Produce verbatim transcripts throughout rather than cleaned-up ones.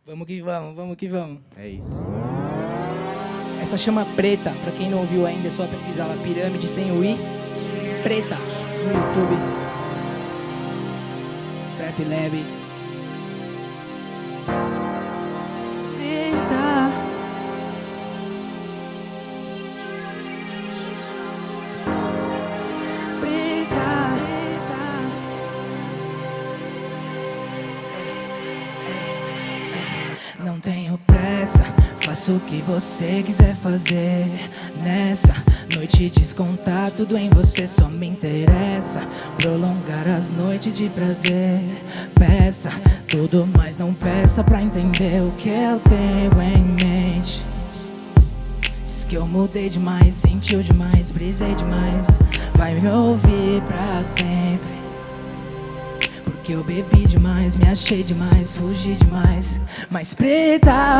Vamos que vamos, vamos que vamos. É isso. Essa chama Preta, pra quem não ouviu ainda, é só pesquisar lá, Pirâmide sem o I, Preta, no YouTube. Trap Lab. Preta. Preta. Não tenho pressa, faço o que você quiser fazer. Nessa noite descontar tudo em você só me interessa. Prolongar as noites de prazer. Peça tudo, mas não peça pra entender o que eu tenho em mente. Diz que eu mudei demais, sentiu demais, brisei demais. Vai me ouvir pra sempre. Porque eu bebi demais, me achei demais, fugi demais. Mas preta,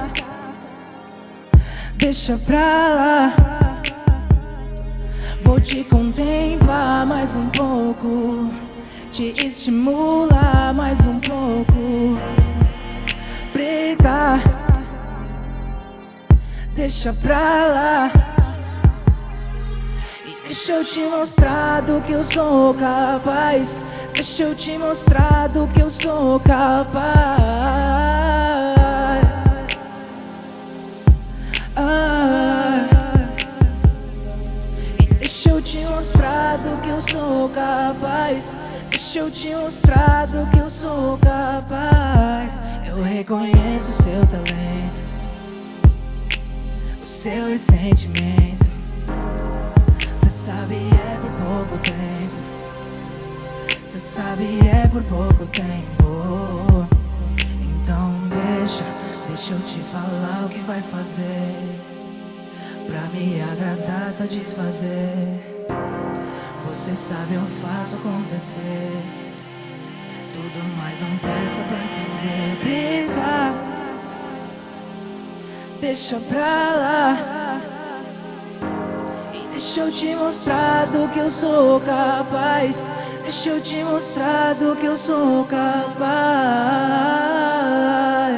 deixa pra lá. Vou te contemplar mais um pouco, te estimular mais um pouco. Preta, deixa pra lá. E deixa eu te mostrar do que eu sou capaz. Deixa eu te mostrar do que eu sou capaz. Ah. E deixa eu te mostrar do que eu sou capaz. Deixa eu te mostrar do que eu sou capaz. Eu reconheço o seu talento, o seu ressentimento. Cê sabe é por pouco tempo. Cê sabe é por pouco tempo. Então deixa, deixa eu te falar o que vai fazer pra me agradar, satisfazer. Você sabe eu faço acontecer tudo, mas não peça pra entender. Briga, deixa pra lá. E deixa eu te mostrar do que eu sou capaz. Deixa eu te mostrar do que eu sou capaz.